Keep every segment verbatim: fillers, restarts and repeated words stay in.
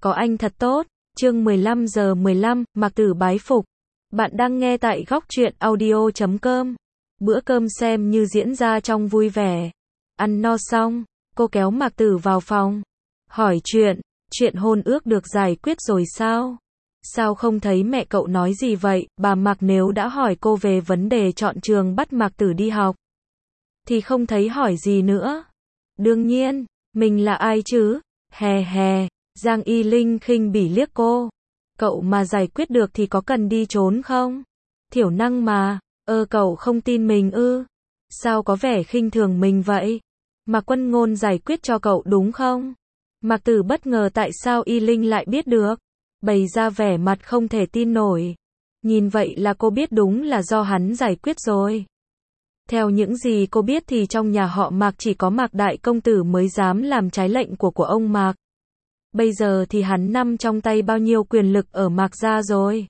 Có anh thật tốt. Chương mười lăm giờ mười lăm, Mạc Tử bái phục. Bạn đang nghe tại góc truyện audio chấm com. Bữa cơm xem như diễn ra trong vui vẻ. Ăn no xong, cô kéo Mạc Tử vào phòng. Hỏi chuyện, chuyện hôn ước được giải quyết rồi sao? Sao không thấy mẹ cậu nói gì vậy? Bà Mạc nếu đã hỏi cô về vấn đề chọn trường bắt Mạc Tử đi học, thì không thấy hỏi gì nữa. Đương nhiên, mình là ai chứ? Hè hè, Giang Y Linh khinh bỉ liếc cô. Cậu mà giải quyết được thì có cần đi trốn không? Thiểu năng mà, ơ cậu không tin mình ư? Sao có vẻ khinh thường mình vậy? Mạc Quân Ngôn giải quyết cho cậu đúng không? Mạc Tử bất ngờ tại sao Y Linh lại biết được, bày ra vẻ mặt không thể tin nổi. Nhìn vậy là cô biết đúng là do hắn giải quyết rồi. Theo những gì cô biết thì trong nhà họ Mạc chỉ có Mạc Đại Công Tử mới dám làm trái lệnh của của ông Mạc. Bây giờ thì hắn nắm trong tay bao nhiêu quyền lực ở Mạc gia rồi.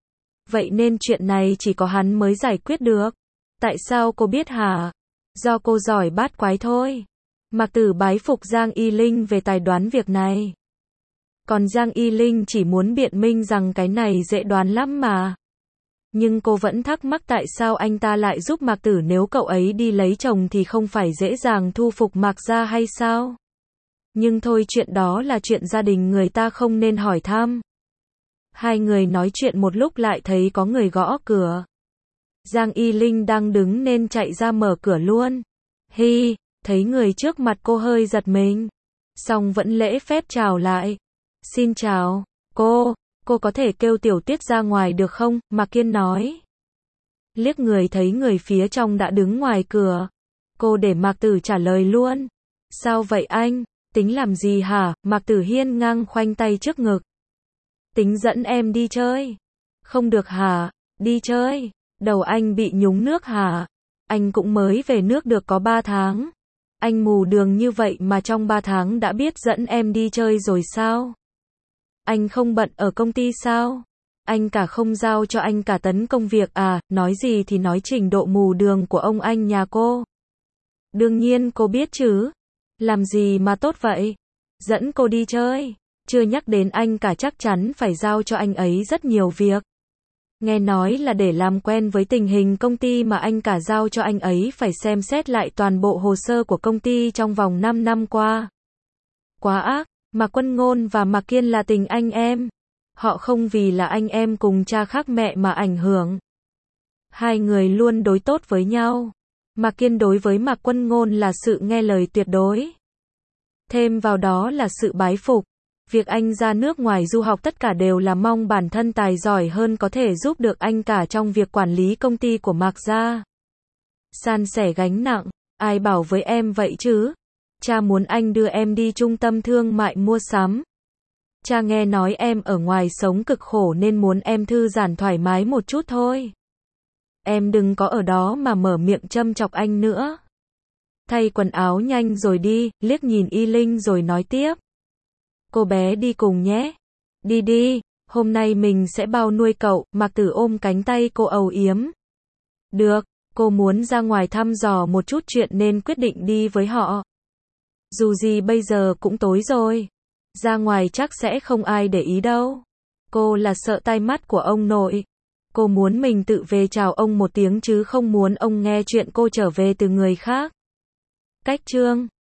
Vậy nên chuyện này chỉ có hắn mới giải quyết được. Tại sao cô biết hả? Do cô giỏi bát quái thôi. Mạc Tử bái phục Giang Y Linh về tài đoán việc này. Còn Giang Y Linh chỉ muốn biện minh rằng cái này dễ đoán lắm mà. Nhưng cô vẫn thắc mắc tại sao anh ta lại giúp Mạc Tử, nếu cậu ấy đi lấy chồng thì không phải dễ dàng thu phục Mạc gia hay sao? Nhưng thôi, chuyện đó là chuyện gia đình người ta, không nên hỏi thăm. Hai người nói chuyện một lúc lại thấy có người gõ cửa. Giang Y Linh đang đứng nên chạy ra mở cửa luôn. Hi, thấy người trước mặt cô hơi giật mình. Xong vẫn lễ phép chào lại. Xin chào, cô, cô có thể kêu Tiểu Tuyết ra ngoài được không? Mạc Kiên nói. Liếc người thấy người phía trong đã đứng ngoài cửa. Cô để Mạc Tử trả lời luôn. Sao vậy anh? Tính làm gì hả? Mạc Tử hiên ngang khoanh tay trước ngực. Tính dẫn em đi chơi. Không được hả? Đi chơi? Đầu anh bị nhúng nước hả? Anh cũng mới về nước được có ba tháng. Anh mù đường như vậy mà trong ba tháng đã biết dẫn em đi chơi rồi sao? Anh không bận ở công ty sao? Anh cả không giao cho anh cả tấn công việc à? Nói gì thì nói, trình độ mù đường của ông anh nhà cô. Đương nhiên cô biết chứ. Làm gì mà tốt vậy? Dẫn cô đi chơi. Chưa nhắc đến anh cả chắc chắn phải giao cho anh ấy rất nhiều việc. Nghe nói là để làm quen với tình hình công ty mà anh cả giao cho anh ấy phải xem xét lại toàn bộ hồ sơ của công ty trong vòng năm năm qua. Quá ác. Mạc Quân Ngôn và Mạc Kiên là tình anh em. Họ không vì là anh em cùng cha khác mẹ mà ảnh hưởng. Hai người luôn đối tốt với nhau. Mạc Kiên đối với Mạc Quân Ngôn là sự nghe lời tuyệt đối. Thêm vào đó là sự bái phục. Việc anh ra nước ngoài du học tất cả đều là mong bản thân tài giỏi hơn có thể giúp được anh cả trong việc quản lý công ty của Mạc gia. San sẻ gánh nặng. Ai bảo với em vậy chứ? Cha muốn anh đưa em đi trung tâm thương mại mua sắm. Cha nghe nói em ở ngoài sống cực khổ nên muốn em thư giãn thoải mái một chút thôi. Em đừng có ở đó mà mở miệng châm chọc anh nữa. Thay quần áo nhanh rồi đi, liếc nhìn Y Linh rồi nói tiếp. Cô bé đi cùng nhé. Đi đi, hôm nay mình sẽ bao nuôi cậu. Mạc Tử ôm cánh tay cô âu yếm. Được, cô muốn ra ngoài thăm dò một chút chuyện nên quyết định đi với họ. Dù gì bây giờ cũng tối rồi. Ra ngoài chắc sẽ không ai để ý đâu. Cô là sợ tai mắt của ông nội. Cô muốn mình tự về chào ông một tiếng chứ không muốn ông nghe chuyện cô trở về từ người khác. Cách chương